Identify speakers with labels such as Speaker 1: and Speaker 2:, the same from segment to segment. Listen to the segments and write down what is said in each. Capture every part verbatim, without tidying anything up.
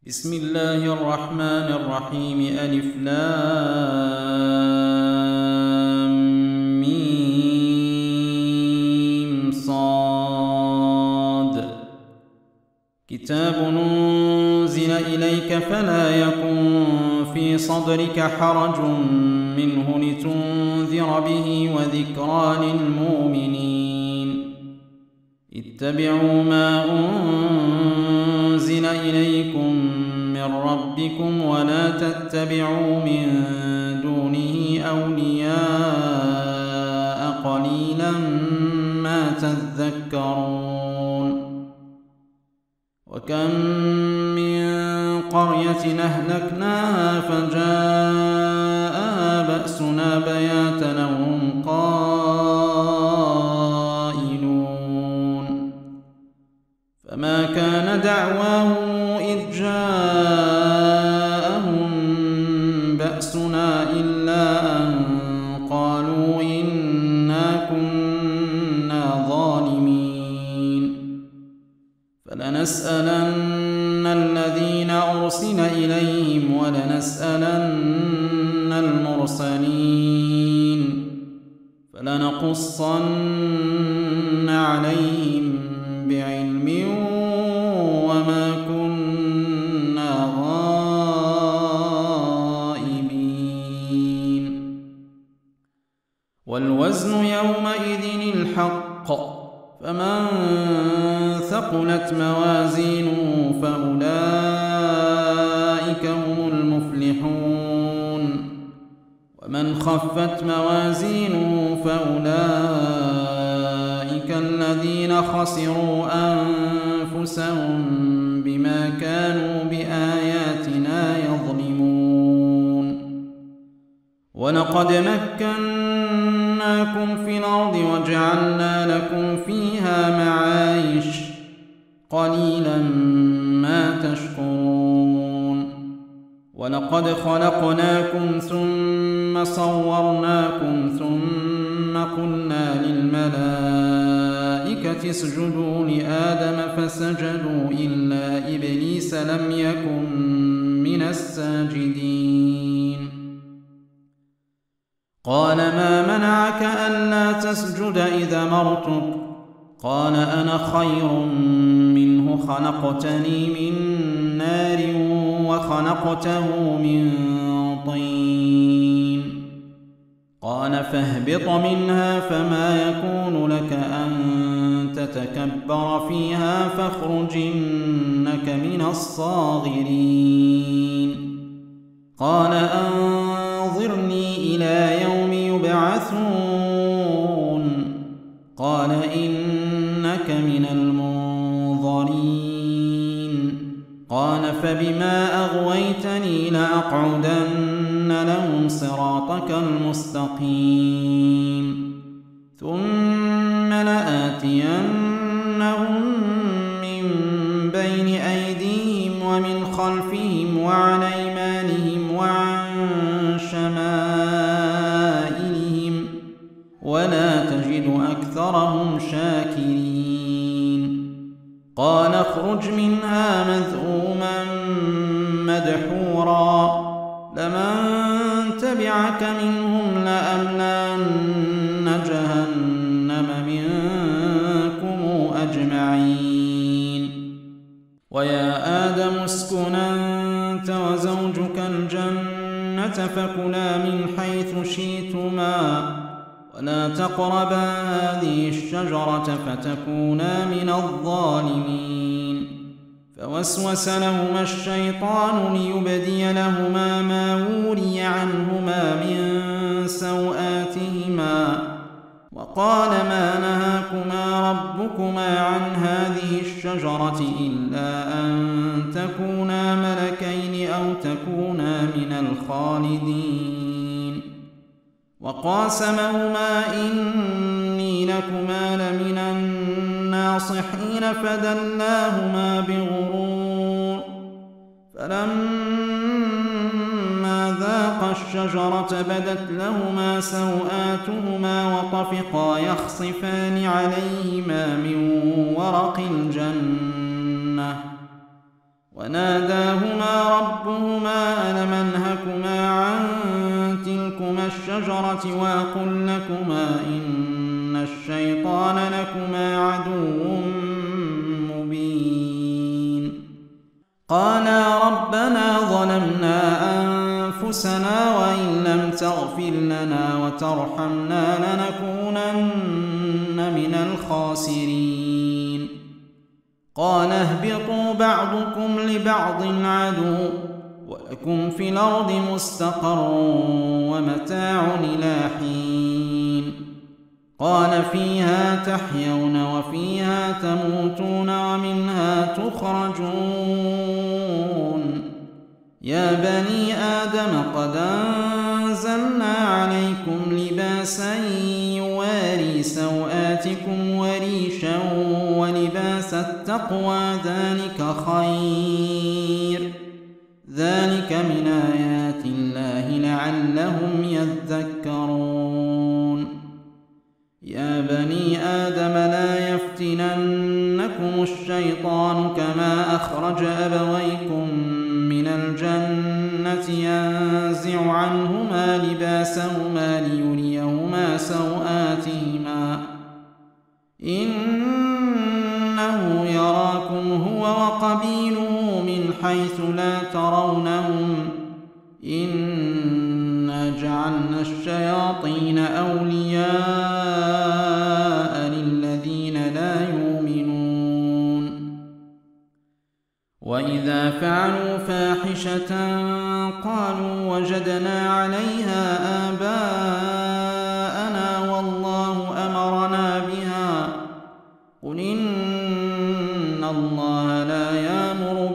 Speaker 1: بسم الله الرحمن الرحيم. ألف لام ميم صاد. كتاب أنزل إليك فلا يكن في صدرك حرج منه لتنذر به وذكرى للمؤمنين. اتبعوا ما أنزل إليكم من ربكم ولا تتبعوا من دونه أولياء قليلا ما تذكرون. وكم من قرية أهلكناها فجاءها بأسنا بياتا وهم قائلون. فما كان دعواهم إذ جاءهم بأسنا إلا أن قالوا إنا كنا ظالمين. فلنسألن الذين أرسل إليهم ولنسألن المرسلين فلنقصن عليهم بعلم وما كنا غائبين. والوزن يومئذ الحق، فمن ثقلت موازينه فأولئك هم المفلحون. ومن خفت موازينه فأولئك الذين خسروا أنفسهم بما كانوا بآياتنا يظلمون. ولقد مكناكم في الأرض وجعلنا لكم فيها معايش قليلا ما تشكرون. ولقد خلقناكم ثم صورناكم ثم قلنا للملائكة اسجدوا لآدم فسجدوا إلا إبليس لم يكن من الساجدين. قال ما منعك ألا تسجد إذا أمرتك؟ قال أنا خير منه خلقتني من نار وخلقته من طين. قال فاهبط منها فما يكون لك أن تتكبر فيها فاخرج إنك من الصاغرين. قال أنظرني إلى يوم يبعثون. قال إنك من المنظرين. قال فبما أغويتني لأقعدن لهم صراطك المستقيم ثم لآتينهم من بين أيديهم ومن خلفهم وعن أيمانهم وعن شمائلهم ولا تجد أكثرهم شاكرين. قال اخرج منها مذءوما مدحورا لمن تبعك منهم لأملأن جهنم منكم أجمعين. ويا آدم اسكن أنت وزوجك الجنة فكلا من حيث شئتما ولا تقربا هذه الشجرة فتكونا من الظالمين. فوسوس لهما الشيطان ليبدي لهما ما وري عنهما من سوآتهما وقال ما نهاكما ربكما عن هذه الشجرة إلا أن تكونا ملكين أو تكونا من الخالدين. وقاسمهما إني لكما لمن الناصحين فدلاهما بغرور. فلما ذاقا الشجرة بدت لهما سوآتهما وطفقا يخصفان عليهما من ورق الجنة وناداهما ربهما ألم أنهكما عن تلكما الشجرة وأقل لكما إن الشيطان لكما عدو مبين قالا ربنا ظلمنا أنفسنا وإن لم تغفر لنا وترحمنا لنكونن من الخاسرين قال اهبطوا بعضكم لبعض عدو ولكم في الأرض مستقر ومتاع إلى حين قال فيها تحيون وفيها تموتون ومنها تخرجون يا بني آدم قد أنزلنا عليكم لباسا يواري سوآتكم وريشا ولباس التقوى ذلك خير ذلك من آيات الله لعلهم يذكرون يا بني آدم لا يفتننكم الشيطان كما أخرج أبويكم من الجنة ينزع عنهما لباسهما ليريهما سوآتهما إنه يراكم هو وقبيله من حيث لا ترونهم إنا جعلنا الشياطين أولياء للذين لا يؤمنون وإذا فعلوا فاحشة قالوا وجدنا عليها آباءنا والله أمرنا بها قل إن الله لا يأمر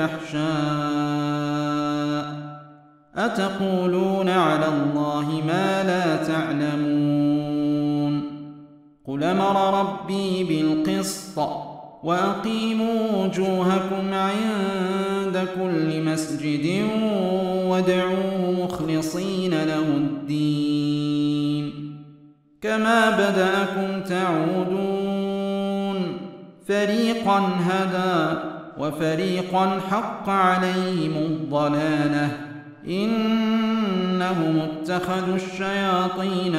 Speaker 1: بالفحشاء أتقولون على الله ما لا تعلمون قل أمر ربي بالقسط وأقيموا وجوهكم عند كل مسجد وادعوه مخلصين له الدين كما بدأكم تعودون فريقا هدى وفريقا حق عليهم الضلالة إنهم اتخذوا الشياطين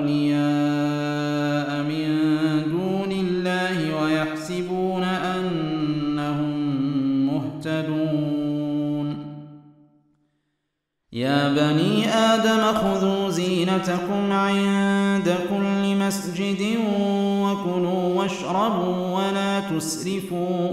Speaker 1: أولياء من دون الله ويحسبون أنهم مهتدون يا بني آدم خذوا زينتكم عند كل مسجد وكلوا واشربوا ولا تسرفوا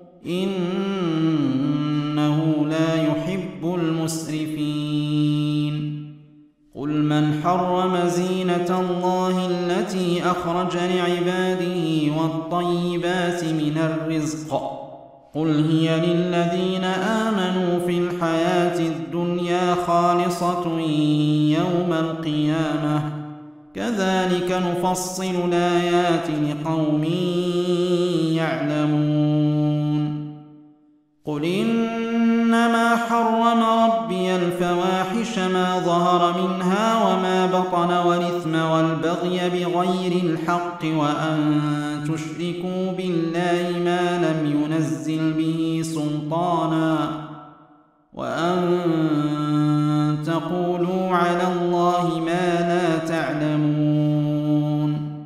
Speaker 1: إنه لا يحب المسرفين قل من حرم زينة الله التي أخرج لعباده والطيبات من الرزق قل هي للذين آمنوا في الحياة الدنيا خالصة يوم القيامة كذلك نفصل الآيات لقوم يعلمون قل إنما حرم ربي الفواحش ما ظهر منها وما بطن والإثم والبغي بغير الحق وأن تشركوا بالله ما لم ينزل به سلطانا وأن تقولوا على الله ما لا تعلمون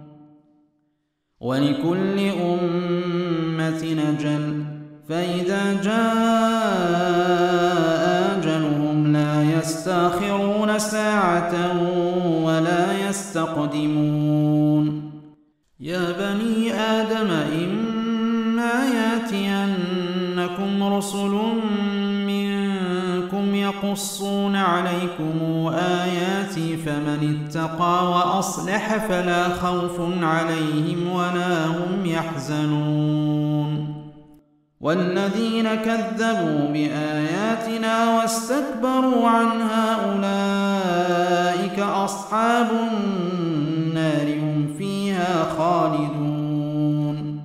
Speaker 1: ولكل أمة أجل فإذا جاء أجلهم لا يستأخرون ساعة ولا يستقدمون يا بني آدم إما يأتينكم رسل منكم يقصون عليكم آياتي فمن اتقى وأصلح فلا خوف عليهم ولا هم يحزنون والذين كذبوا بآياتنا واستكبروا عنها أولئك أصحاب النار هم فيها خالدون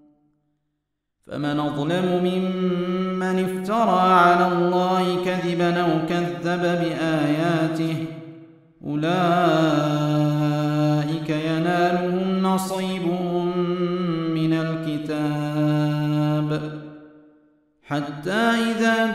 Speaker 1: فمن أظلم ممن افترى على الله كذبا أو كذب بآياته أولئك ينالهم نصيبهم من الكتاب حتى إذا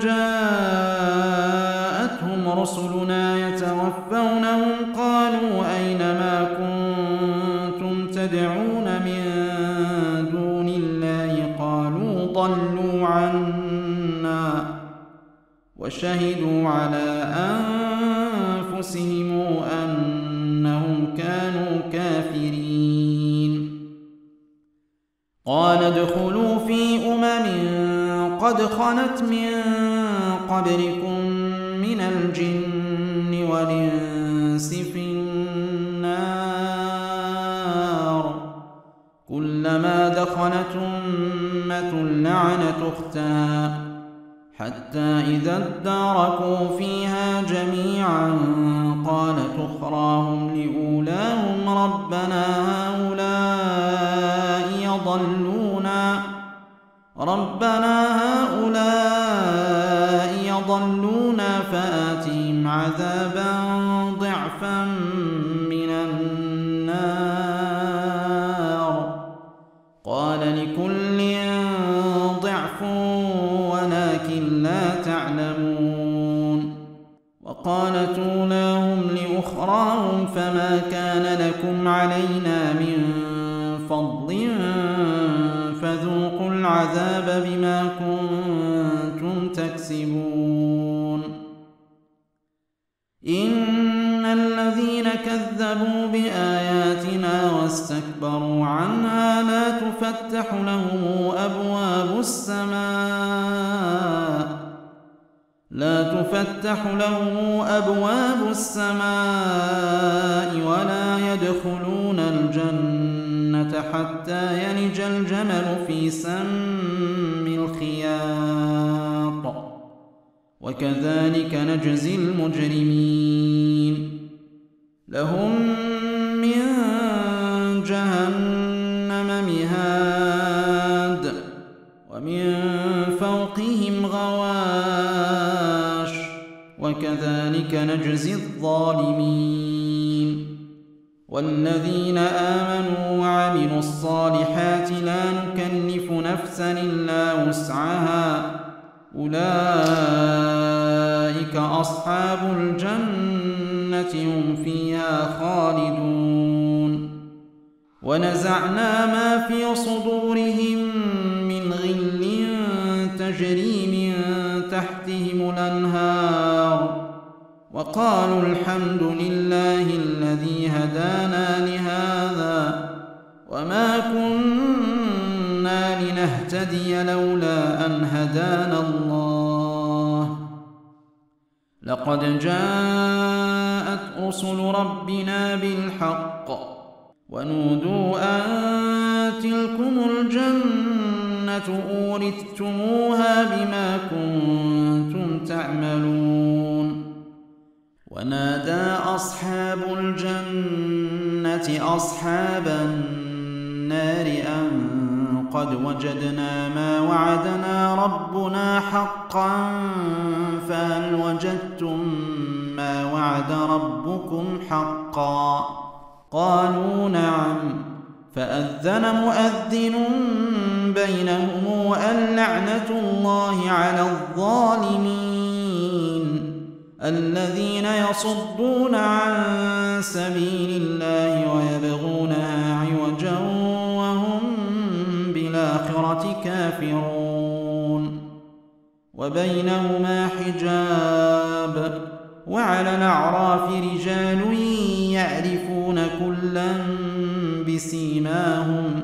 Speaker 1: جاءتهم رسلنا يتوفونهم قالوا أين ما كنتم تدعون من دون الله قالوا ضلوا عنا وشهدوا على أنفسهم أنهم كانوا كافرين. قال ادخلوا في أمم قد خلت من قبلكم من الجن والإنس في النار كلما دخلت أمة لعنت أختها حتى إذا اداركوا فيها جميعا قالت أخراهم لأولاهم ربنا هؤلاء يضلونا ربنا هؤلاء يضلونا فآتهم عذابا ضعفا من النار قال لكل ضعف ولكن لا تعلمون. وقالت أولاهم لأخراهم فما كان لكم علينا من فضل فذوقوا العذاب بما كنتم تكسبون. إن الذين كذبوا بآياتنا واستكبروا عنها لا تفتح لهم أبواب السماء لا تفتح لهم أبواب السماء ولا يدخلون الجنة حتى يلج الجمل في سم الخياط وكذلك نجزي المجرمين. لهم من جهنم مهاد ومن فوقهم غواش وكذلك نجزي الظالمين. والذين آمنوا وعملوا الصالحات لا نكلف نفسا إلا وسعها أولئك أصحاب الجنة هم فيها خالدون. ونزعنا ما في صدورهم من غل تجري من تحتهم الأنهار وقالوا الحمد لله الذي هدانا لهذا وما كنا لنهتدي لولا أن هدانا الله لقد جاءت رسل ربنا بالحق ونودوا أن تلكم الجنة أورثتموها بما كنتم تعملون. ونادى أصحاب الجنة أصحاب النار أن قد وجدنا ما وعدنا ربنا حقا فهل وجدتم ما وعد ربكم حقا قالوا نعم فأذن مؤذن بينهم اللعنة الله على الظالمين الذين يصدون عن سبيل الله ويبغونها عوجا وهم بالآخرة كافرون. وبينهما حجاب وعلى الأعراف رجال يعرفون كلا بسيماهم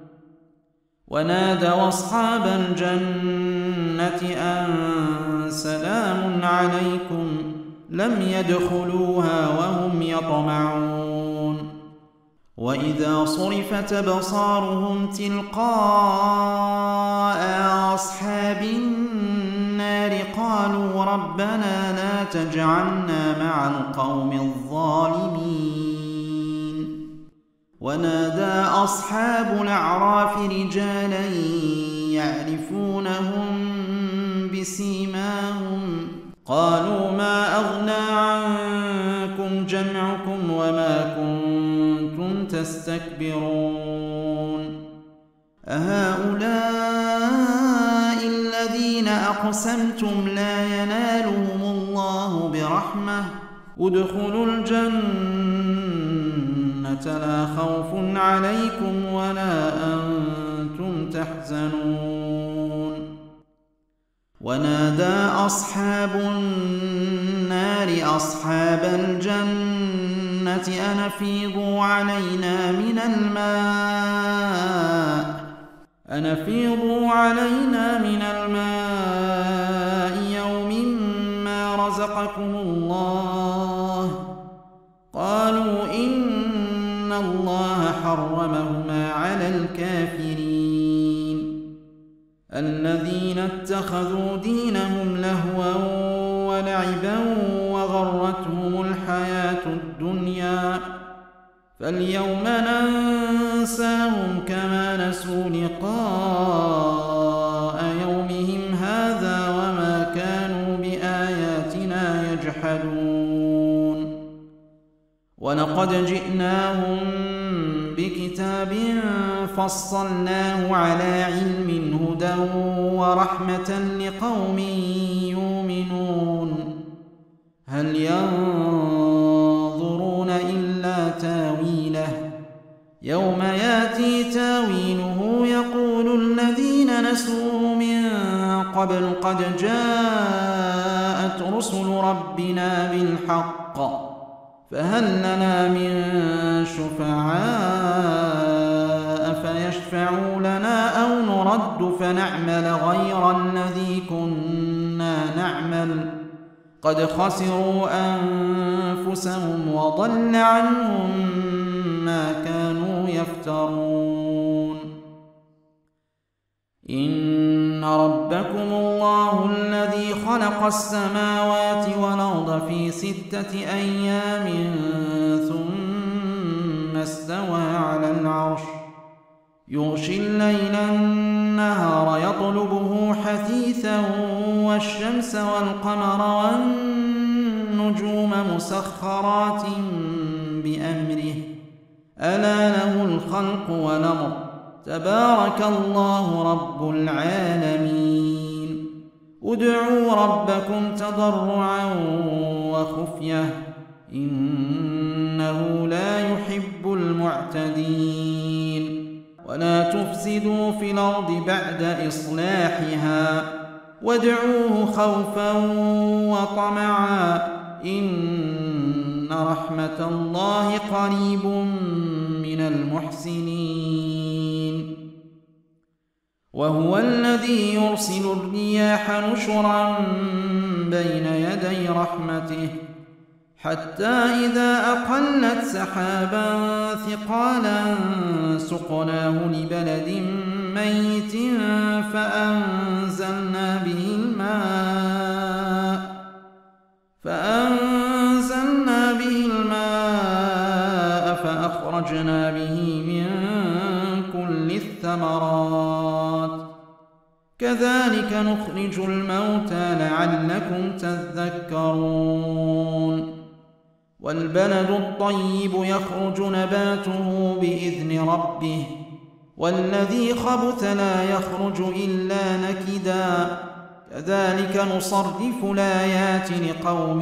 Speaker 1: ونادوا أصحاب الجنة أن سلام عليكم لم يدخلوها وهم يطمعون. وإذا صرفت أبصارهم تلقاء أصحاب النار قالوا ربنا لا تجعلنا مع القوم الظالمين. ونادى أصحاب الأعراف رجالا يعرفونهم بسيماهم قالوا ما أغنى عنكم جمعكم وما كنتم تستكبرون أهؤلاء الذين أقاموا أقسمتم لا ينالهم الله برحمة ادخلوا الجنة لا خوف عليكم ولا أنتم تحزنون. ونادى أصحاب النار أصحاب الجنة أن أفيضوا علينا من الماء أن أفيضوا علينا من الماء يوم ما رزقكم الله. قالوا إن الله حرمهما على الكافرين الذين اتخذوا دينهم لهوا ولعبا وغرتهم الحياة الدنيا فاليوم ننساهم كما نسوا لقاء يومهم هذا وما كانوا بآياتنا يجحدون. ولقد جئناهم بكتاب فصلناه على علم هدى ورحمة لقوم يؤمنون. هل ينظرون إلا تاويله يوم ياتي تاويله يقول الذين نسوه من قبل قد جاءت رسل ربنا بالحق فهل لنا من شفعاء فيشفعوا لنا أو نرد فنعمل غير الذي كنا نعمل قد خسروا أنفسهم وضل عنهم ما كانوا يفترون. إن ربكم الله الذي خلق السماوات والأرض في ستة أيام ثم استوى على العرش يغشي الليل النهار يطلبه حثيثا والشمس والقمر والنجوم مسخرات بأمره ألا له الخلق والأمر تبارك الله رب العالمين. ادعوا ربكم تضرعا وخفية إنه لا يحب المعتدين. ولا تفسدوا في الأرض بعد إصلاحها وادعوه خوفا وطمعا إن رحمة الله قريب من المحسنين. وهو الذي يرسل الرياح نشرا بين يدي رحمته حتى إذا أقلت سحابا ثقالا سقناه لبلد ميت فأنزلنا به الماء فأنزلنا به الماء فأخرجنا به من كل الثمرات كذلك نخرج الموتى لعلكم تذكرون. والبلد الطيب يخرج نباته بإذن ربه والذي خبث لا يخرج إلا نكدا كذلك نصرف الآيات لقوم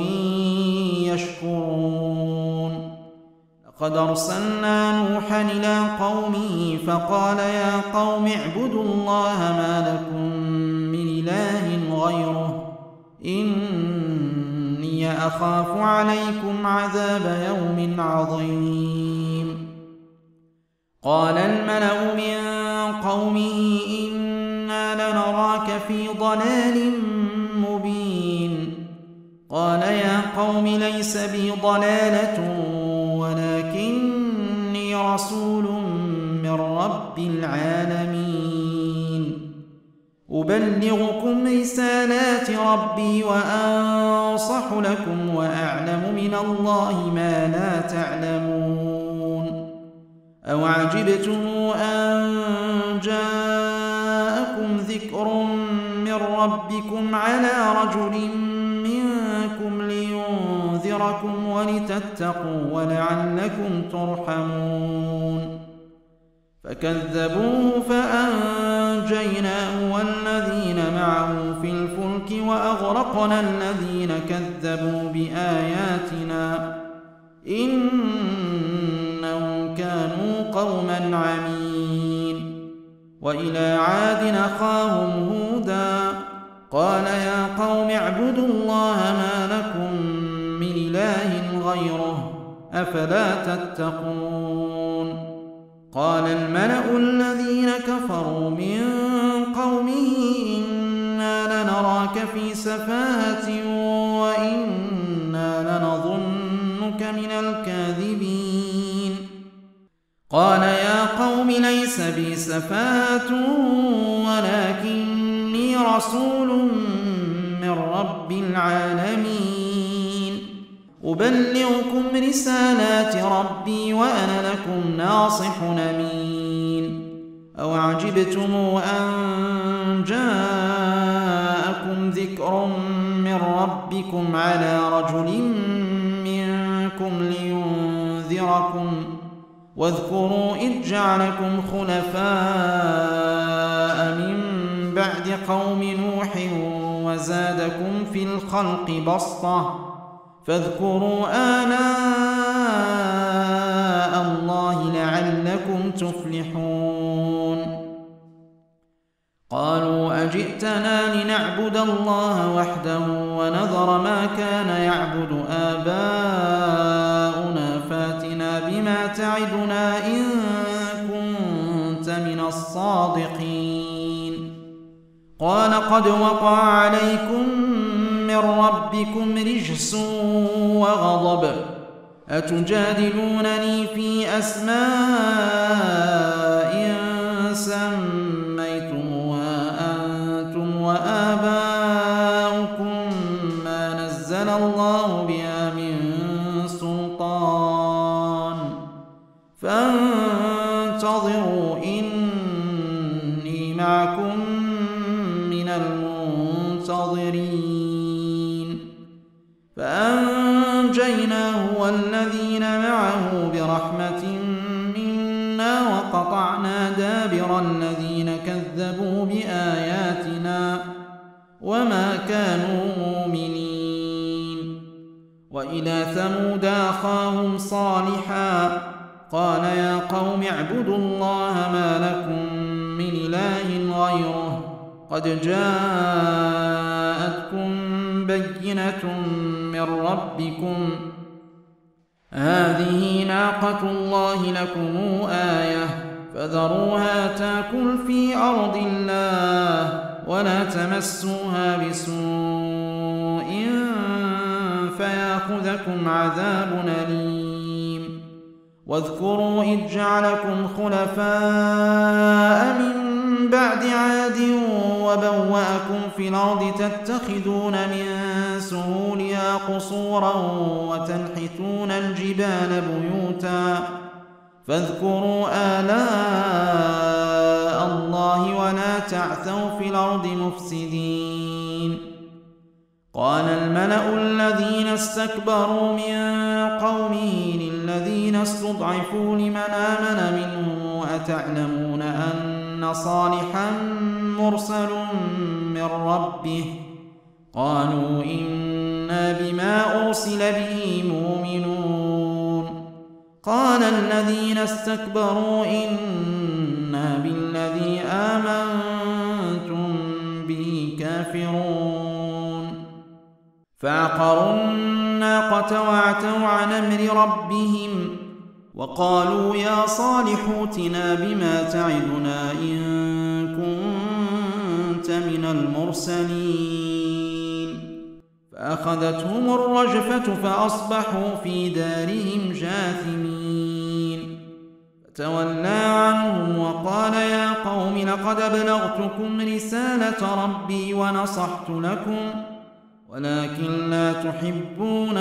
Speaker 1: يشكرون. لقد أرسلنا نوحا إلى قومه فقال يا قوم اعبدوا الله ما لكم من إله غيره إني أخاف عليكم عذاب يوم عظيم. قال الملأ من قومه إنا لنراك في ضلال مبين. قال يا قوم ليس بي ضلالة ولكني رسول من رب العالمين أبلغكم رسالات ربي وأنصح لكم وأعلم من الله ما لا تعلمون. أو عجبتم أن جاءكم ذكر من ربكم على رجل منكم لينذركم ولتتقوا ولعلكم ترحمون. فكذبوه فأنجيناه والذين معه في الفلك وأغرقنا الذين كذبوا بآياتنا إنهم كانوا قوما عمين. وإلى عاد أخاهم هودا قال يا قوم اعبدوا الله ما لكم من إله غيره أفلا تتقون. قال الملأ الذين كفروا من قومه إنا لنراك في سفاهة وإنا لنظنك من الكاذبين. قال يا قوم ليس بي سفاهة ولكني رسول من رب العالمين أبلغكم رسالات ربي وأنا لكم ناصح أمين. أو عجبتم أن جاءكم ذكر من ربكم على رجل منكم لينذركم واذكروا إذ جعلكم خلفاء من بعد قوم نوح وزادكم في الخلق بسطة فاذكروا آلاء الله لعلكم تفلحون. قالوا أجئتنا لنعبد الله وحده ونذر ما كان يعبد آباؤنا فاتنا بما تعدنا إن كنت من الصادقين. قال قد وقع عليكم من ربكم رجس وغضب أتجادلونني في أسماء سميتموها أنتم وآباؤكم ما نزل الله بها من سلطان فانتظروا إني معكم من المنتظرين. فأنجيناه والذين معه برحمة منا وقطعنا دابر الذين كذبوا بآياتنا وما كانوا مؤمنين. وإلى ثمود أخاهم صالحا قال يا قوم اعبدوا الله ما لكم من إله غيره قد جاءتكم بينة من ربكم هذه ناقة الله لكم آية فذروها تاكل في أرض الله ولا تمسوها بسوء فيأخذكم عذاب أليم. واذكروا إذ جعلكم خلفاء من بعد عاد وبوأكم في الأرض تتخذون من سهولها قصورا وتنحتون الجبال بيوتا فاذكروا آلاء الله ولا تعثوا في الأرض مفسدين. قال الملأ الذين استكبروا من قومه للذين استضعفوا لمن آمن منهم أتعلمون أن صالحا مرسل من ربه قالوا إنا بما أرسل به مؤمنون. قال الذين استكبروا إنا بالذي آمنتم به كافرون. فعقروا الناقة وعتوا عن أمر ربهم وقالوا يا صالح ائتنا بما تعدنا إن كنت من المرسلين. فأخذتهم الرجفة فأصبحوا في دارهم جاثمين. فتولى عنهم وقال يا قوم لقد أبلغتكم رسالة ربي ونصحت لكم ولكن لا تحبون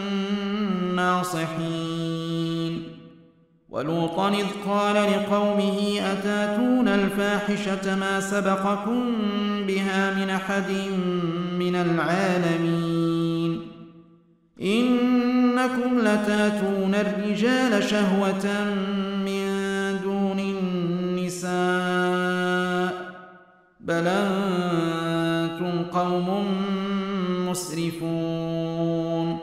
Speaker 1: الناصحين. ولوطا إذ قال لقومه أتاتون الفاحشة ما سبقكم بها من أحد من العالمين إنكم لتاتون الرجال شهوة من دون بل أنتم قوم مسرفون.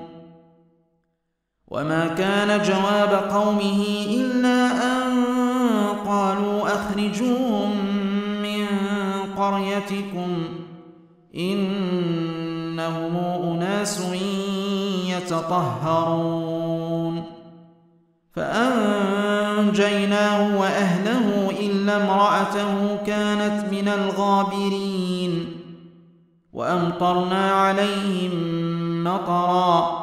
Speaker 1: وما كان جواب قومه إلا أن قالوا أخرجوهم من قريتكم إنهم أناس يتطهرون. فأنجيناه وأهله إلا امرأته كانت من الغابرين. وأمطرنا عليهم مطرا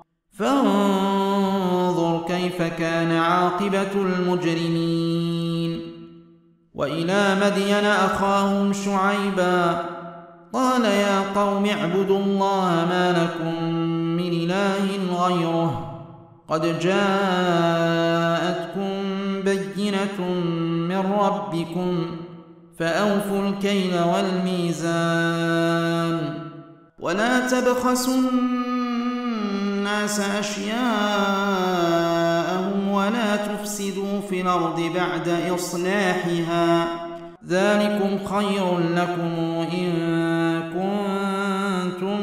Speaker 1: فانظر كيف كان عاقبة المجرمين. وإلى مدين أخاهم شعيبا قال يا قوم اعبدوا الله ما لكم من إله غيره قد جاءتكم بينة من ربكم فأوفوا الكيل والميزان ولا تبخسوا الناس أشياءهم ولا تفسدوا في الأرض بعد إصلاحها ذلكم خير لكم إن كنتم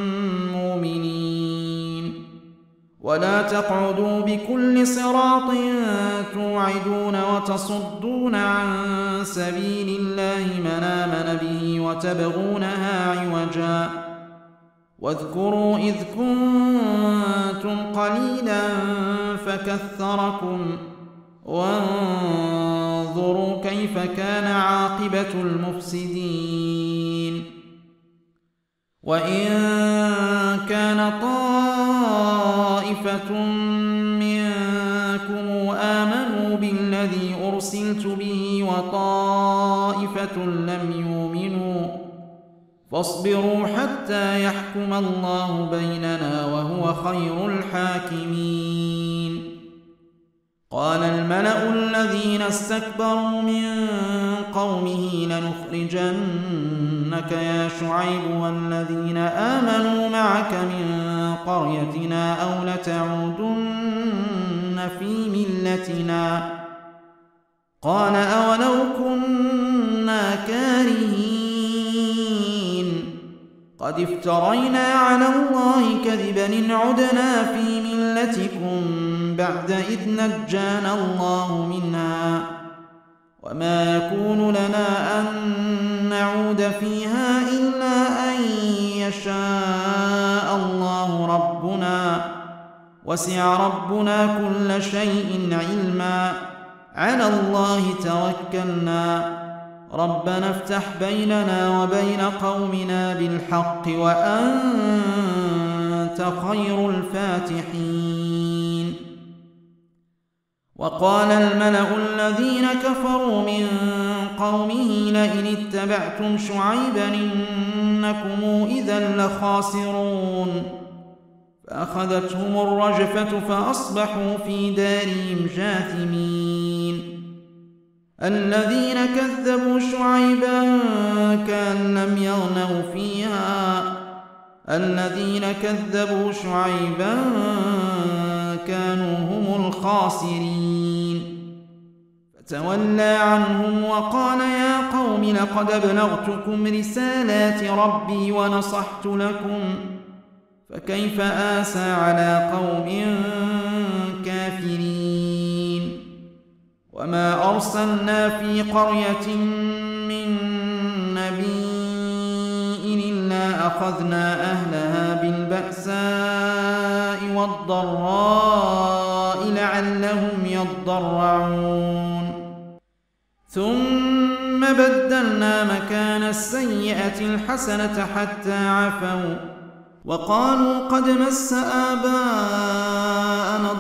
Speaker 1: مؤمنين. ولا تقعدوا بكل صراط توعدون وتصدون عن سبيل الله من آمن به وتبغونها عوجا واذكروا إذ كنتم قليلا فكثركم وانظروا كيف كان عاقبة المفسدين. وإن كان طائفة منكم آمنوا بالذي أرسلت به وطائفة لم يؤمنوا فاصبروا حتى يحكم الله بيننا وهو خير الحاكمين. قال الملأ الذين استكبروا من قومه لنخرجنك يا شعيب والذين آمنوا معك من قريتنا أو لتعودن في ملتنا قال أولو كنا كارهين قد افترينا على الله كذبا إن عدنا في ملتكم بعد إذ نجانا الله منها وما يكون لنا أن نعود فيها إلا أن يشاء الله ربنا وسع ربنا كل شيء علما على الله توكلنا ربنا افتح بيننا وبين قومنا بالحق وأنت خير الفاتحين. وقال الملأ الذين كفروا من قومه لئن اتبعتم شعيبا إنكم إذا لخاسرون فأخذتهم الرجفة فأصبحوا في دارهم جاثمين. الذين كذبوا شعيبا كأن لم يغنوا فيها الذين كذبوا شعيبا كانوا هم الخاسرين. فتولى عنهم وقال يا قوم لقد أبلغتكم رسالات ربي ونصحت لكم فكيف آسى على قوم كافرين. وما أرسلنا في قرية من نبي إلا أخذنا أهلها بالبأساء والضراء لعلهم يضرعون ثم بدلنا مكان السيئة الحسنة حتى عفوا وقالوا قد مس آباءنا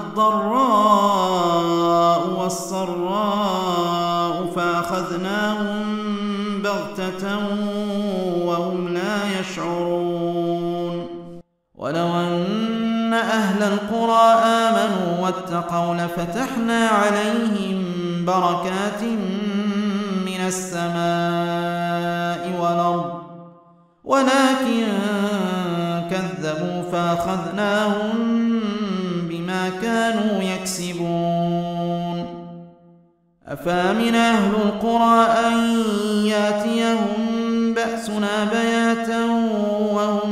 Speaker 1: الضراء والسراء فأخذناهم بغتة وهم لا يشعرون. ولو أن أهل القرى آمنوا واتقوا لفتحنا عليهم بركات من السماء والأرض ولكن كذبوا فأخذناهم بما كانوا يكسبون. أفامن أهل القرى أن ياتيهم بأسنا بياتا وهم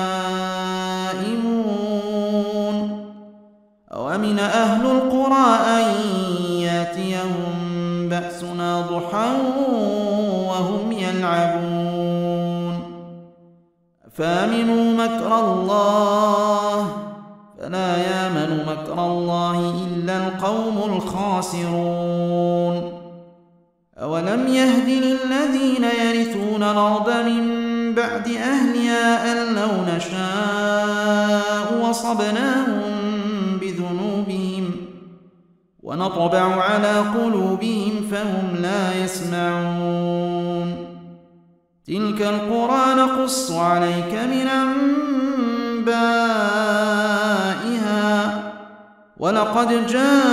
Speaker 1: نائمون أوأمن أهل القرى أن ياتيهم بأسنا ضحى وهم يلعبون أفامنوا مكر الله فلا يامن مكر الله إلا القوم الخاسرون أولم يهد للذين يرثون الأرض من بعد أهلها أن لو نشاء وصبناهم بذنوبهم ونطبع على قلوبهم فهم لا يسمعون تلك القرى نقص عليك من أنبائها ولقد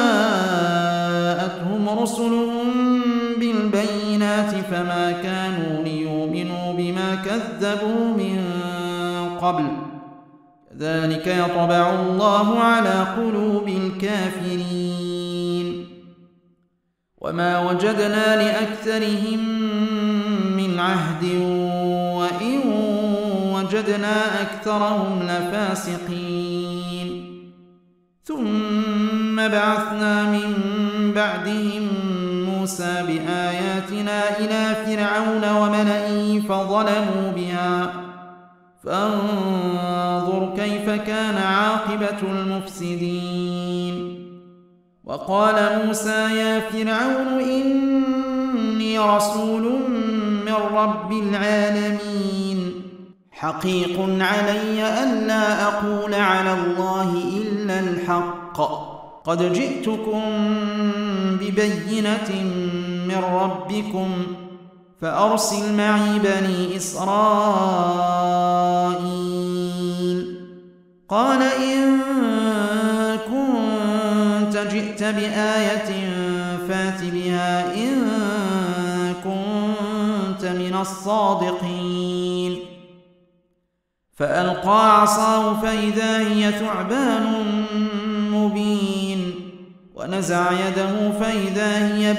Speaker 1: جاءتهم رسلهم بالبينات فما كانوا ليؤمنوا بما كذبوا من قبل كذلك يطبع الله على قلوب الكافرين وما وجدنا لأكثرهم من عهد وإن وجدنا أكثرهم لفاسقين ثم بعثنا من بعدهم موسى بآياتنا إلى فرعون وملئه فظلموا بها فانظر كيف كان عاقبة المفسدين وقال موسى يا فرعون إني رسول من رب العالمين حقيق علي ألا أقول على الله إلا الحق قد جئتكم ببينة من ربكم فأرسل معي بني إسرائيل قال إن كنت جئت بآية فات بها إن كنت من الصادقين فألقى عصاه فإذا هي ثعبان مبين ونزع يده فإذا هي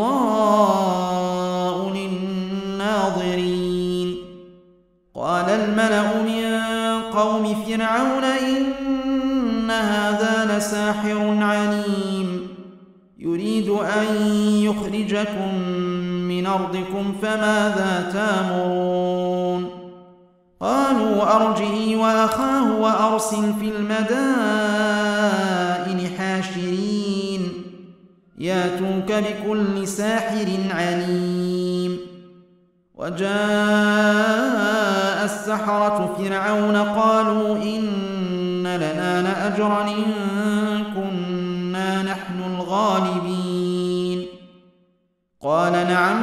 Speaker 1: بيضاء للناظرين قال الملأ من قوم فرعون إن هذا لساحر عليم يريد أن يخرجكم من أرضكم فماذا تأمرون قالوا أرجه وأخاه وأرسل في المدائن حاشرين ياتوك بكل ساحر عليم وجاء السحرة فرعون قالوا إن لنا لأجرا إن كنا نحن الغالبين قال نعم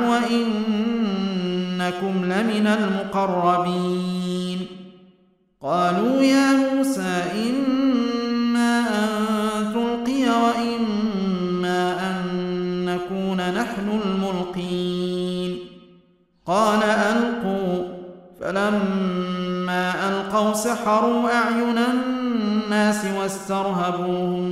Speaker 1: وإنكم لمن المقربين قالوا يا موسى إما أن تلقي وإما أن نكون نحن الملقين قال ألقوا فلما ألقوا سحروا أعين الناس واسترهبوهم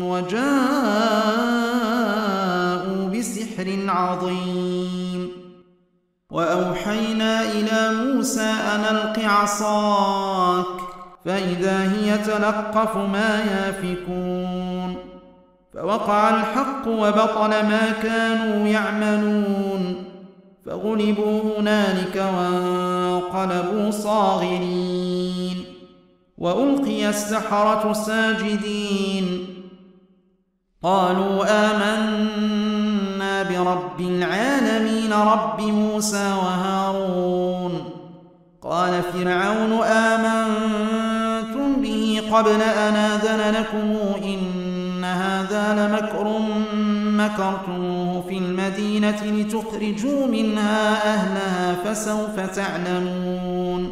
Speaker 1: وجاءوا بسحر عظيم وأوحينا إلى موسى أن ألق عصاك فإذا هي تلقف ما يافكون فوقع الحق وبطل ما كانوا يعملون فغلبوا هنالك وانقلبوا صاغرين وألقي السحرة ساجدين قالوا آمنا برب العالمين رب موسى وهارون قال فرعون آمنتم به قبل أن آذن لكم إن هذا لمكر مكرتموه في المدينة لتخرجوا منها أهلها فسوف تعلمون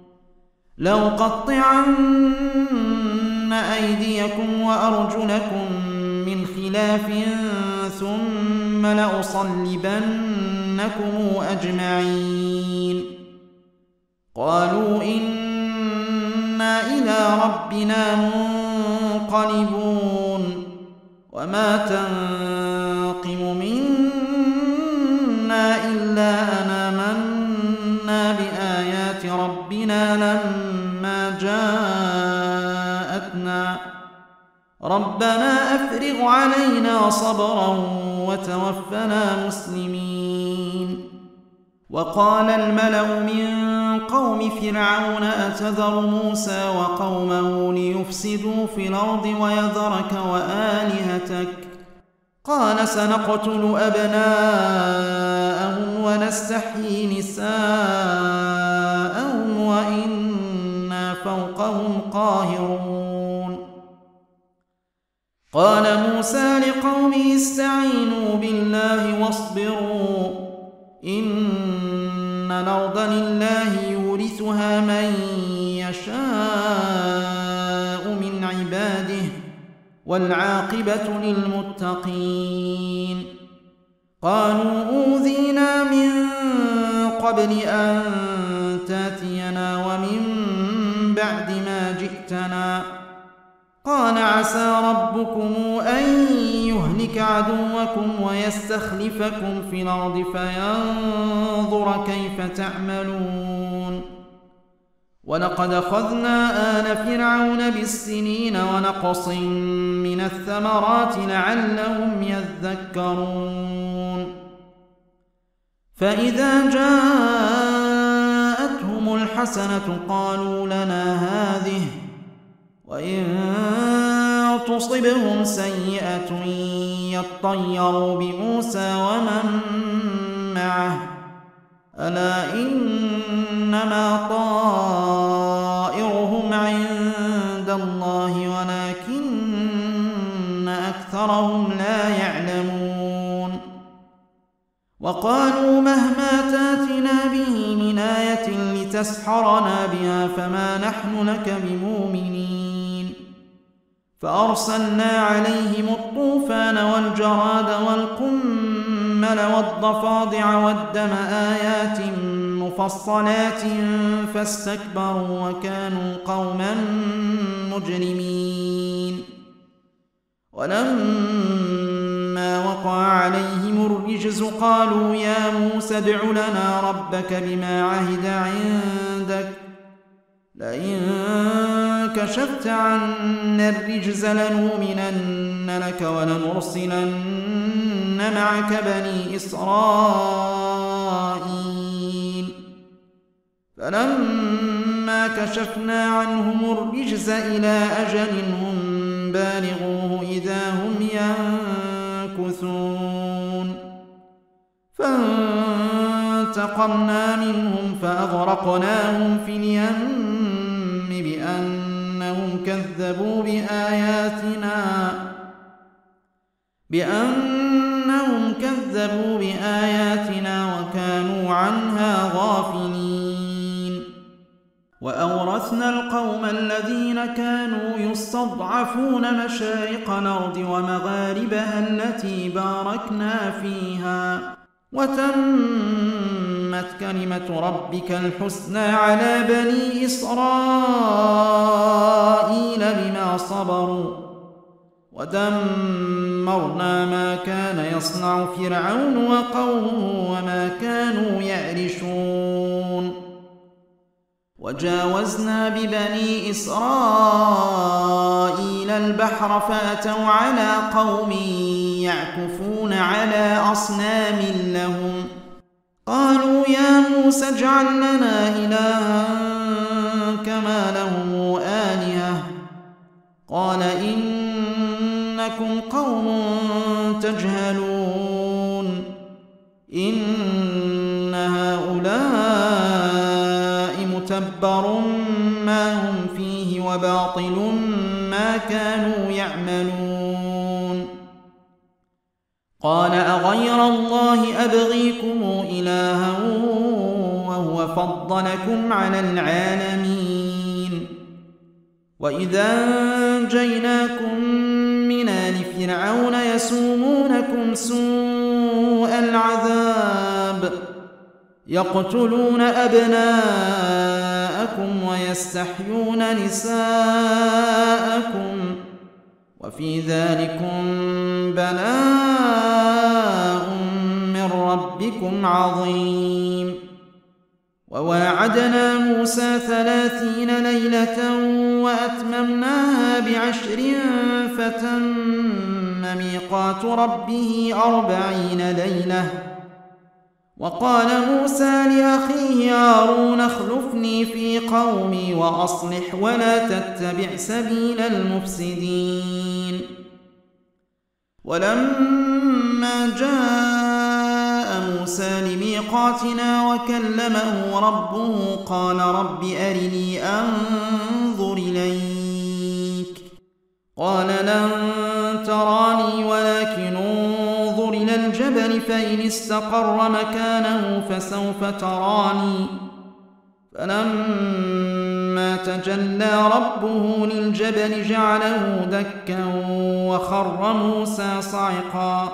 Speaker 1: لأقطعن أيديكم وأرجلكم من خلاف ثم لأصلبنكم أجمعين قالوا إنا إلى ربنا منقلبون وما تنقم منا إلا أن آمنا بآيات ربنا أفرغ علينا صبرا وتوفنا مسلمين. وقال الملأ من قوم فرعون أتذر موسى وقومه ليفسدوا في الأرض ويذرك وآلهتك قال سنقتل أبناءهم ونستحيي نساءهم وإنا فوقهم قاهرون. قال موسى لقومه استعينوا بالله واصبروا إن الأرض لله يورثها من يشاء من عباده والعاقبة للمتقين. قالوا أوذينا من قبل أن تاتينا ومن بعد ما جئتنا قال عسى ربكم أن يهلك عدوكم ويستخلفكم في الأرض فينظر كيف تعملون. ولقد أخذنا آل فرعون بالسنين ونقص من الثمرات لعلهم يذكرون. فإذا جاءتهم الحسنة قالوا لنا هذه وإن تصبهم سيئة يطيروا بموسى ومن معه ألا إنما طائرهم عند الله ولكن أكثرهم لا يعلمون. وقالوا مهما تاتنا به من آية لتسحرنا بها فما نحن لك بمؤمنين. فأرسلنا عليهم الطوفان والجراد والقمل والضفادع والدم آيات مفصلات فاستكبروا وكانوا قوما مجرمين. ولما وقع عليهم الرجز قالوا يا موسى ادع لنا ربك بما عهد عندك لئن كشفت عنا الرجز لنؤمنن لك ولنرسلن معك بني إسرائيل. فلما كشفنا عنهم الرجز إلى أجل هم بالغوه إذا هم ينكثون. فانتقمنا منهم فأغرقناهم في اليم بأنهم كذبوا بآياتنا بأنهم كذبوا بآياتنا وكانوا عنها غافلين. وأورثنا القوم الذين كانوا يستضعفون مشارق الأرض ومغاربها التي باركنا فيها وتمت كلمة ربك الحسنى على بني إسرائيل بما صبروا ودمرنا ما كان يصنع فرعون وقومه وما كانوا يعرشون. وجاوزنا ببني إسرائيل البحر فأتوا على قوم يعكفون على أصنام لهم قالوا يا موسى اجعل لنا إلها كما لهم آلهة قال إنكم قوم تجهلون إن هؤلاء متبر ما هم فيه وباطل ما كانوا يعملون. قال أغير الله أبغيكم إلها وهو فضلكم على العالمين. وإذا أنجيناكم من آل فرعون يسومونكم سوء العذاب يقتلون أبناءكم ويستحيون نساءكم وفي ذلكم بلاء من ربكم عظيم. وواعدنا موسى ثلاثين ليلة وأتممناها بعشر فتم ميقات ربه أربعين ليلة. وقال موسى لأخيه هارون اخلفني في قومي وأصلح ولا تتبع سبيل المفسدين. ولما جاء موسى لميقاتنا وكلمه ربه قال رب أرني أنظر إليك. قال لن تراني ولكن انظر إلى الجبل فإن استقر مكانه فسوف تراني. فلما تجلى ربه للجبل جعله دكا وخر موسى صعقا.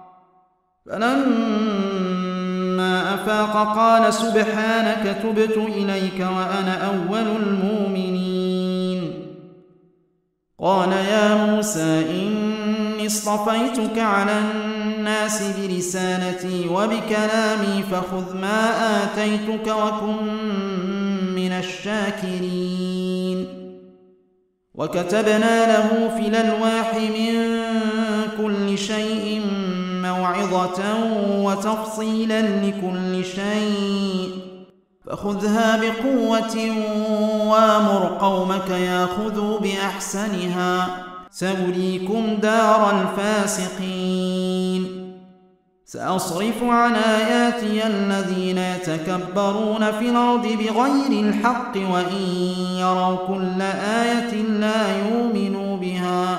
Speaker 1: فلما أفاق قال سبحانك تبت إليك وأنا أول المؤمنين. قال يا موسى إني اصطفيتك على الناس برسالتي وبكلامي فخذ ما آتيتك وكن من الشاكرين. وكتبنا له في الألواح من كل شيء موعظة وتفصيلا لكل شيء فخذها بقوة وامر قومك ياخذوا بأحسنها سأريكم دار الفاسقين. سأصرف عن آياتي الذين يتكبرون في الأرض بغير الحق وإن يروا كل آية لا يؤمنوا بها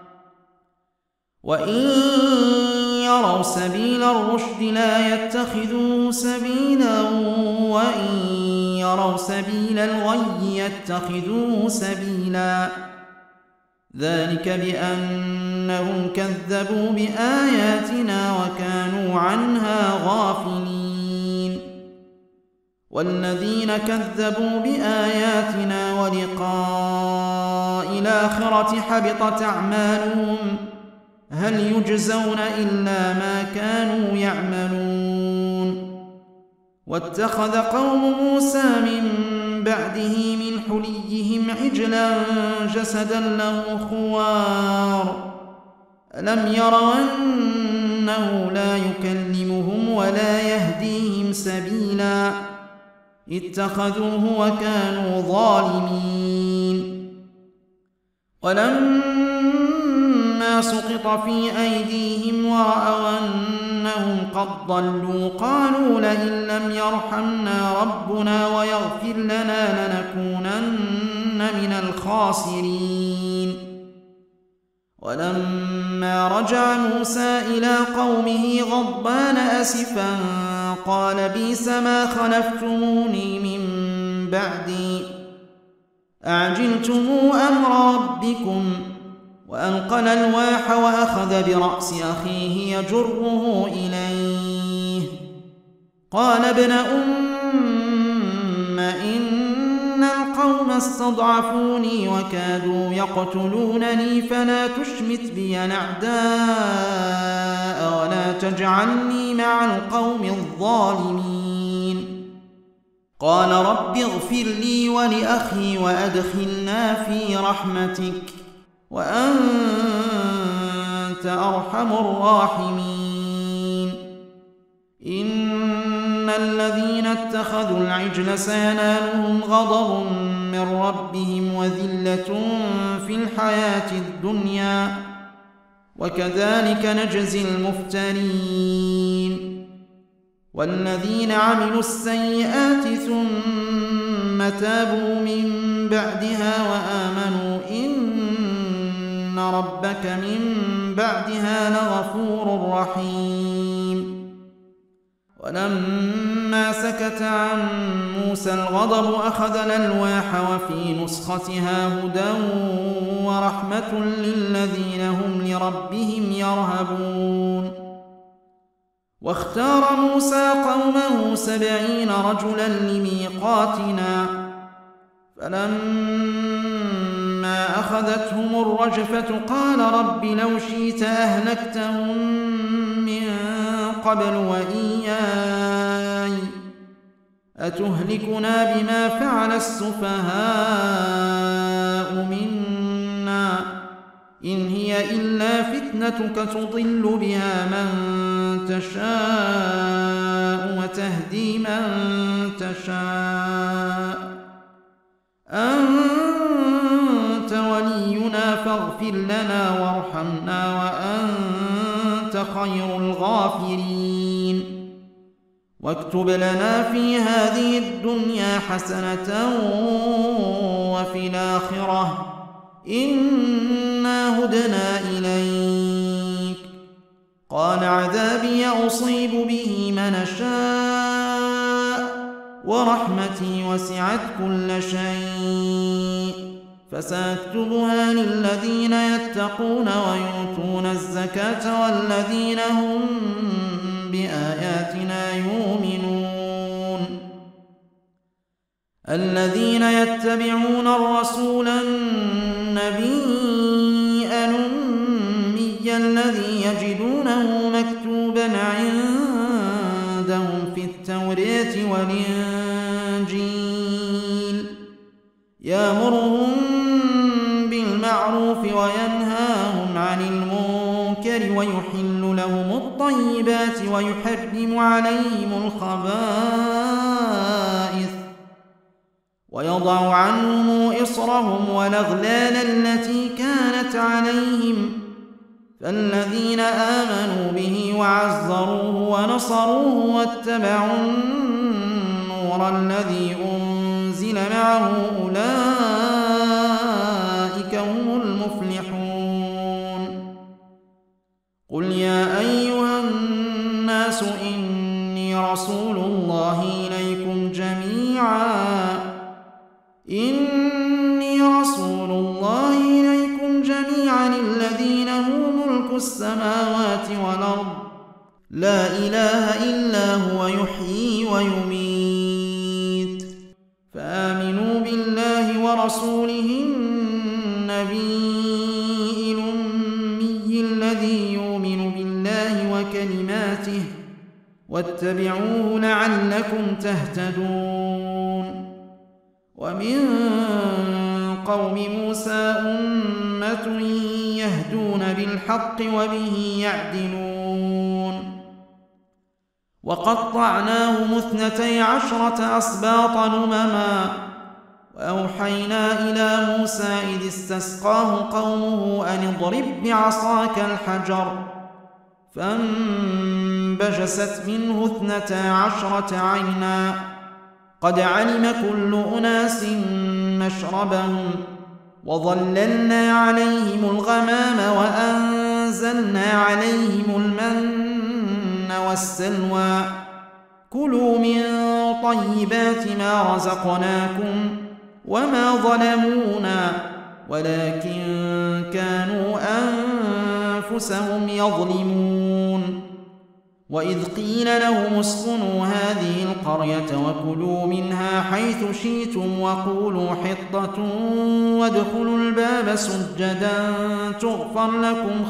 Speaker 1: وإن يروا سبيل الرشد لا يتخذوه سبيلا وإن يروا سبيل الغي يتخذوه سبيلا. ذلك بأنهم كذبوا بآياتنا وكانوا عنها غافلين. والذين كذبوا بآياتنا ولقاء الآخرة حبطت أعمالهم هل يجزون إلا ما كانوا يعملون. واتخذ قوم موسى من بعده من حليهم عجلا جسدا له خوار ألم يروا أنه لا يكلمهم ولا يهديهم سبيلا اتخذوه وكانوا ظالمين. ولما سقط في أيديهم ورأوا أنهم قد ضلوا قالوا لئن لم يرحمنا ربنا ويغفر لنا لنكونن من الخاسرين. ولما رجع موسى إلى قومه غضبان أسفا قال بئس ما خلفتموني من بعدي أعجلتم أمر ربكم. وألقى الألواح وأخذ برأس أخيه يجره إليه قال ابن أم إن القوم استضعفوني وكادوا يقتلونني فلا تشمت بي الأعداء ولا تجعلني مع القوم الظالمين. قال رب اغفر لي ولأخي وأدخلنا في رحمتك وأنت أرحم الراحمين. إن الذين اتخذوا العجل سينالهم غضب من ربهم وذلة في الحياة الدنيا وكذلك نجزي المفترين. والذين عملوا السيئات ثم تابوا من بعدها وآمنوا إن ربك من بعدها لغفور رحيم. ولما سكت عن موسى الغضب أخذ الألواح وفي نسختها هدى ورحمة للذين هم لربهم يرهبون. واختار موسى قومه سبعين رجلا لميقاتنا فلما أخذتهم الرجفة قال رب لو شئت أهلكتهم من قبل وإياي أتهلكنا بما فعل السفهاء منا إن هي إلا فتنتك تضل بها من تشاء وتهدي من تشاء أنت ولينا فاغفر لنا وارحمنا وأنت خير الغافرين واكتب لنا في هذه الدنيا حسنة وفي الآخرة إنا هدنا إليك قال عذابي أصيب به من شاء ورحمتي وسعت كل شيء فسأكتبها للذين يتقون ويؤتون الزكاة والذين هم بآياتنا يؤمنون الذين يتبعون الرسول النبي الأمي الذي يجدونه مكتوبا عندهم في التوراة والإنجيل يأمرهم بالمعروف وينهاهم عن المنكر ويحل لهم الطيبات ويحرم عليهم الخبائث ويضع عنهم إصرهم والأغلال التي كانت عليهم فالذين آمنوا به وعزروه ونصروه واتبعوا النور الذي أنزل معه أولئك هم المفلحون قل يا أيها الناس إني رسول الله إليكم جميعا إني رسول الله إليكم جميعا الذي له ملك السماوات والأرض لا إله إلا هو يحيي ويميت فآمنوا بالله ورسوله النبي الأمي الذي يؤمن بالله وكلماته واتبعوه لعلكم تهتدون ومن قوم موسى أمة يهدون بالحق وبه يعدلون وقطعناهم اثنتي عشرة أسباط أمما وأوحينا إلى موسى إذ استسقاه قومه أن اضرب بعصاك الحجر فانبجست منه اثنتا عشرة عينا قد علم كل أناس مشربهم وظللنا عليهم الغمام وأنزلنا عليهم المن والسلوى كلوا من طيبات ما رزقناكم وما ظلمونا ولكن كانوا أنفسهم يظلمون وإذ قيل لهم اسكنوا هذه القرية وكلوا منها حيث شئتم وقولوا حطة وادخلوا الباب سجدا تغفر لكم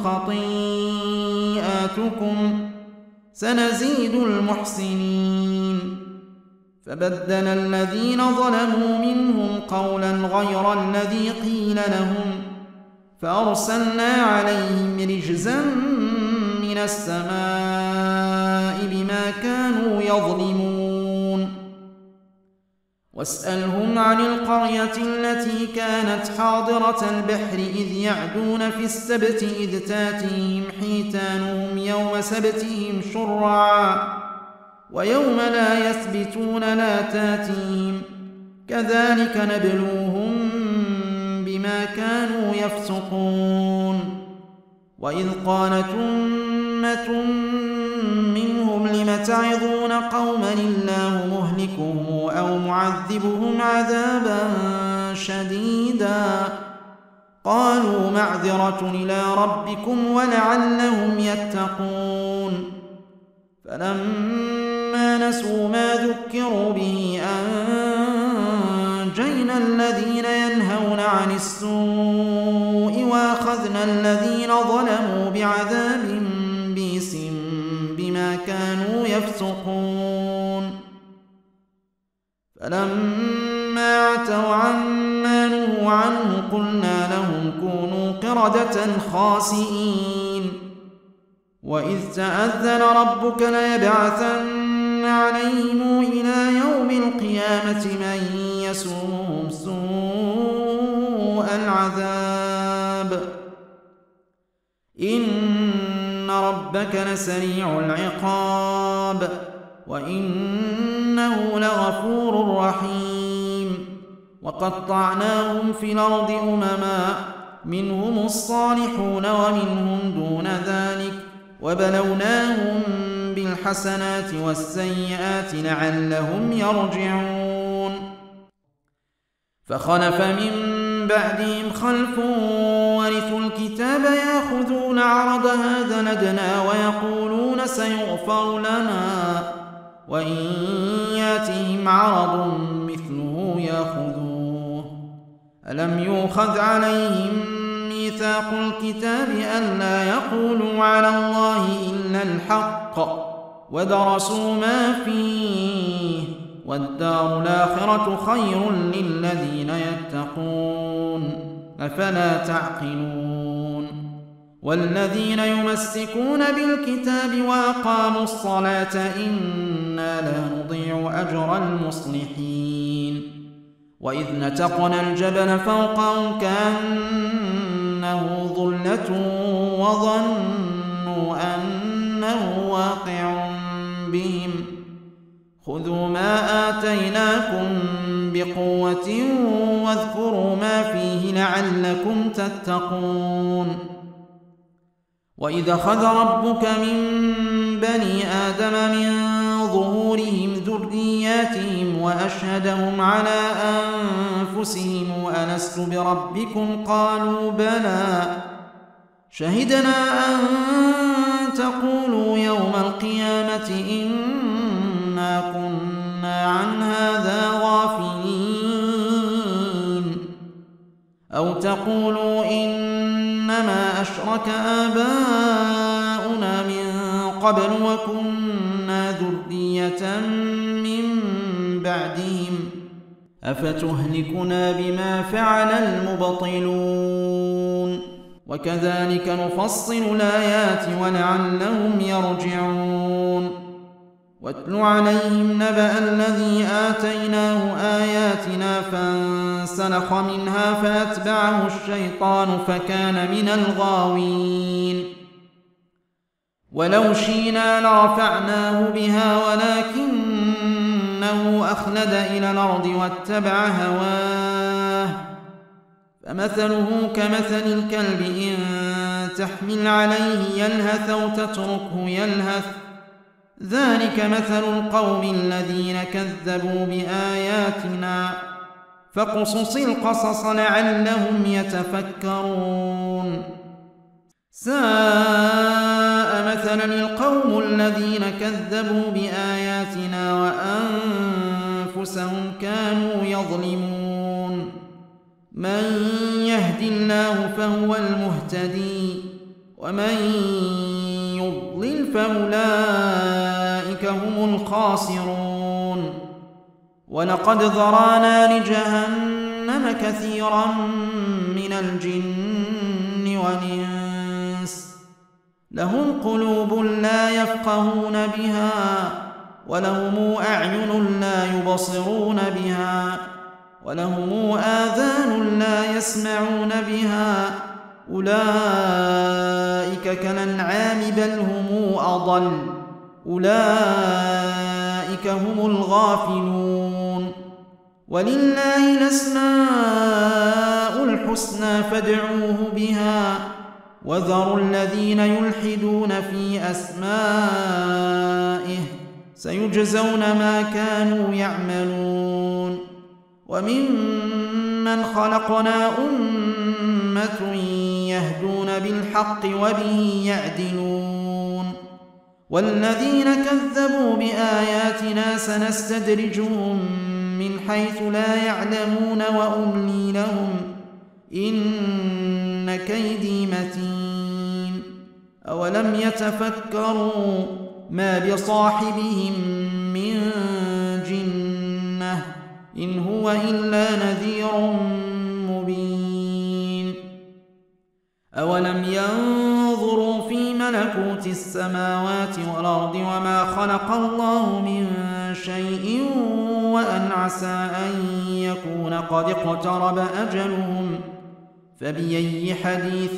Speaker 1: خطيئاتكم سنزيد المحسنين فبدل الذين ظلموا منهم قولا غير الذي قيل لهم فأرسلنا عليهم رجزا من السماء بما كانوا يظلمون واسألهم عن القرية التي كانت حاضرة البحر إذ يعدون في السبت إذ تاتيهم حيتانهم يوم سبتهم شرعا ويوم لا يثبتون لا تاتيهم كذلك نبلوهم بما كانوا يفسقون وإذ قالت أمة منهم لم تعظون قوما الله مهلكهم أو معذبهم عذابا شديدا قالوا معذرة إلى ربكم ولعلهم يتقون فلما نسوا ما ذكروا به أنجينا الذين ينهون عن السوء وأخذنا الذين ظلموا بعذاب بئس بما كانوا يفسقون فلما عتوا عما نهوا عنه قلنا لهم كونوا قردة خاسئين وإذ تأذن ربك ليبعثن عليهم إلى يوم القيامة من يسومهم سوء العذاب إن ربك لسريع العقاب وإنه لغفور رحيم وقطعناهم في الأرض أمما منهم الصالحون ومنهم دون ذلك وبلوناهم بالحسنات والسيئات لعلهم يرجعون فخلف من بعدهم خلف ورثوا الكتاب يأخذون عرض هذا لدنا ويقولون سيغفر لنا وإن ياتهم عرض مثله يأخذوه ألم يؤخذ عليهم ميثاق الكتاب ألا يقولوا على الله إلا الحق ودرسوا ما فيه والدار الآخرة خير للذين يتقون أفلا تعقلون والذين يمسكون بالكتاب وأقاموا الصلاة إنا لا نضيع أجر المصلحين وإذ نتقنا الجبل فوقهم كأنه ظلة وظنوا أنه واقع بهم خذوا ما آتيناكم بقوة واذكروا ما فيه لعلكم تتقون وإذ أخذ ربك من بني آدم من ظهورهم ذرياتهم وأشهدهم على أنفسهم ألست بربكم قالوا بلى شهدنا أن تقولوا يوم القيامة إنا كنا عن هذا غافلين أو تقولوا إنما أشرك آباؤنا من قبل وكنا ذرية من بعدهم أفتهلكنا بما فعل المبطلون وكذلك نفصل الآيات ولعلهم يرجعون واتل عليهم نبأ الذي آتيناه آياتنا فانسلخ منها فأتبعه الشيطان فكان من الغاوين ولو شئنا لرفعناه بها ولكنه أخلد إلى الأرض واتبع هواه فمثله كمثل الكلب إن تحمل عليه يلهث أو تتركه يلهث ذلك مثل القوم الذين كذبوا بآياتنا فاقصص القصص لعلهم يتفكرون ساء مثلا القوم الذين كذبوا بآياتنا وأنفسهم كانوا يظلمون من يهد الله فهو المهتدي ومن يضلل فأولئك هم الخاسرون ولقد ذرانا لجهنم كثيرا من الجن والإنس لهم قلوب لا يفقهون بها ولهم أعين لا يبصرون بها ولهم آذان لا يسمعون بها أولئك كالأنعام بل هم أضل أولئك هم الغافلون ولله الأسماء الحسنى فادعوه بها وذروا الذين يلحدون في أسمائه سيجزون ما كانوا يعملون وممن خلقنا أمة يهدون بالحق وبه يعدلون والذين كذبوا بآياتنا سنستدرجهم من حيث لا يعلمون وأملي لهم إن كيدي متين أولم يتفكروا ما بصاحبهم من جنة إن هو إلا نذير مبين أولم ينظروا في ملكوت السماوات والأرض وما خلق الله من شيء وأن عسى أن يكون قد اقترب أجلهم فبأي حديث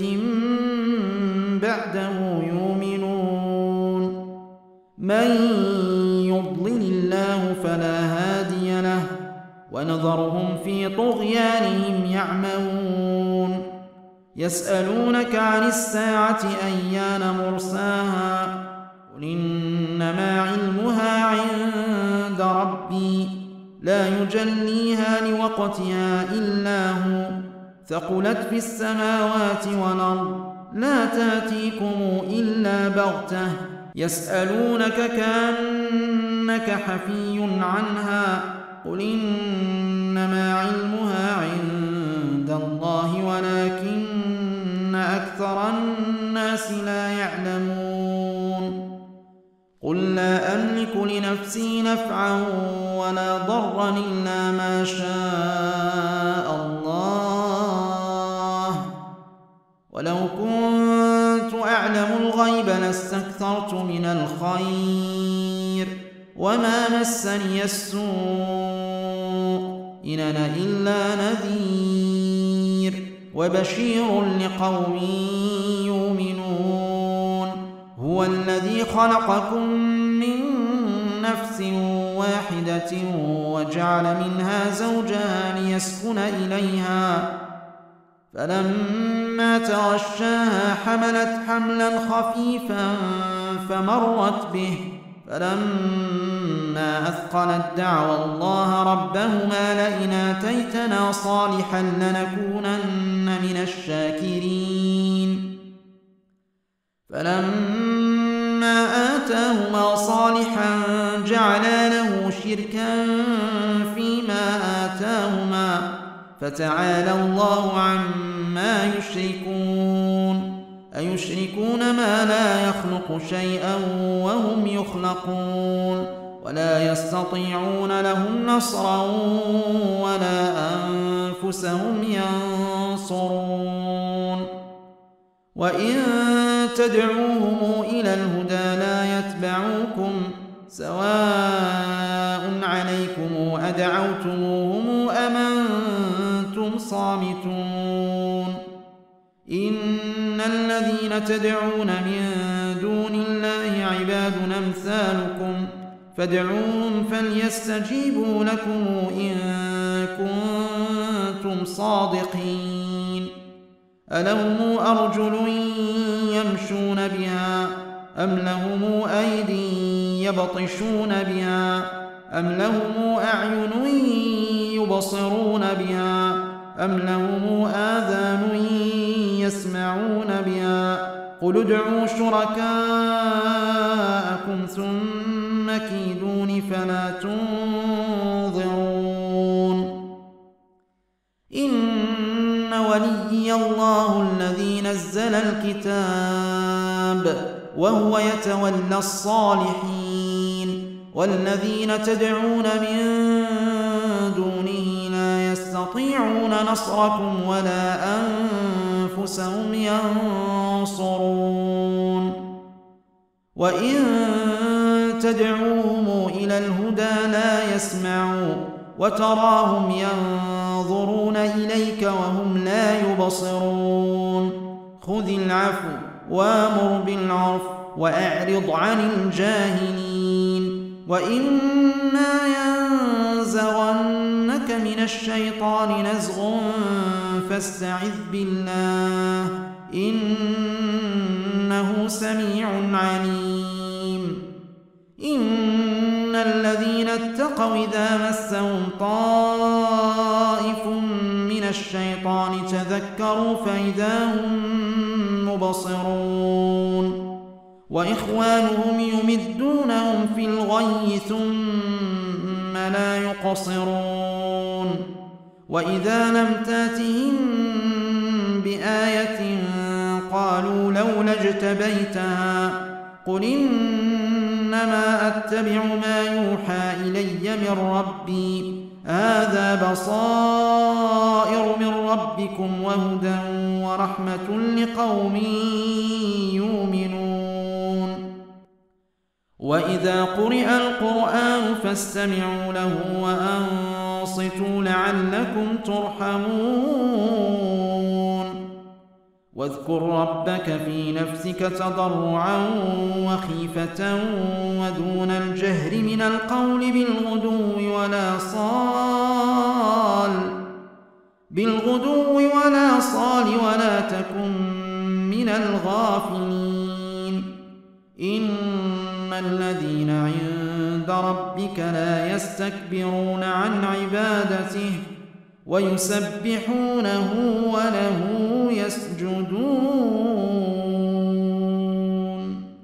Speaker 1: بعده يؤمنون من يضلل الله فلا هادي له ونذرهم في طغيانهم يعمهون يسألونك عن الساعة أيان مرساها قل إنما علمها عند ربي لا يجليها لوقتها إلا هو ثقلت في السماوات والأرض لا تأتيكم إلا بغتة يسألونك كأنك حفي عنها قل إنما علمها عند الله ولكن أكثر الناس لا يعلمون قل لا أملك لنفسي نفعا ولا ضرا إلا ما شاء الله ولو كنت أعلم الغيب لاستكثرت من الخير وما مسني السوء إن أنا إلا نذير وبشير لقوم يؤمنون هو الذي خلقكم من نفس واحدة وجعل منها زوجها ليسكن إليها فلما تغشاها حملت حملا خفيفا فمرت به فلما أثقلت دعوى الله ربهما لئن آتيتنا صالحا لنكونن من الشاكرين فلما آتاهما صالحا جعلا له شركا فيما آتاهما فتعالى الله عما يشركون أيشركون ما لا يخلق شيئا وهم يخلقون ولا يستطيعون لهم نصرا ولا أنفسهم ينصرون وإن تدعوهم إلى الهدى لا يتبعوكم سواء عليكم أدعوتموهم أم أنتم صامتون إن الذين تدعون من دون الله عباد أمثالكم فادعوهم فليستجيبوا لكم إن كنتم صادقين ألهم أرجل يمشون بها أم لهم أيدي يبطشون بها أم لهم أعين يبصرون بها أم لهم آذان يسمعون بها قل ادعوا شركاءكم ثم كيدون فلا تنظرون إن وليي الله الذي نزل الكتاب وهو يتولى الصالحين والذين تدعون من دونه لا يستطيعون نصركم ولا أنفسهم ينصرون وإن تدعوهم إلى الهدى لا يسمعوا وتراهم ينظرون إليك وهم لا يبصرون خذ العفو وامر بالعرف وأعرض عن الجاهلين وإما ينزغنك من الشيطان نزغ فاستعذ بالله إنه سميع عليم إن الذين اتقوا إذا مسهم طائف من الشيطان تذكروا فإذا هم مبصرون وإخوانهم يمدونهم في الغي ثم لا يقصرون وإذا لم تاتهم بآية قالوا لولا اجتبيتها قل إنما أتبع ما يوحى إلي من ربي هذا بصائر من ربكم وهدى ورحمة لقوم يؤمنون وإذا قرئ القرآن فاستمعوا له وأنصتوا لعلكم ترحمون واذكر ربك في نفسك تضرعا وخيفة ودون الجهر من القول بالغدو ولا صال بالغدو ولا صال ولا تكن من الغافلين إن الذين عند ربك لا يستكبرون عن عبادته ويسبحونه وله يسجدون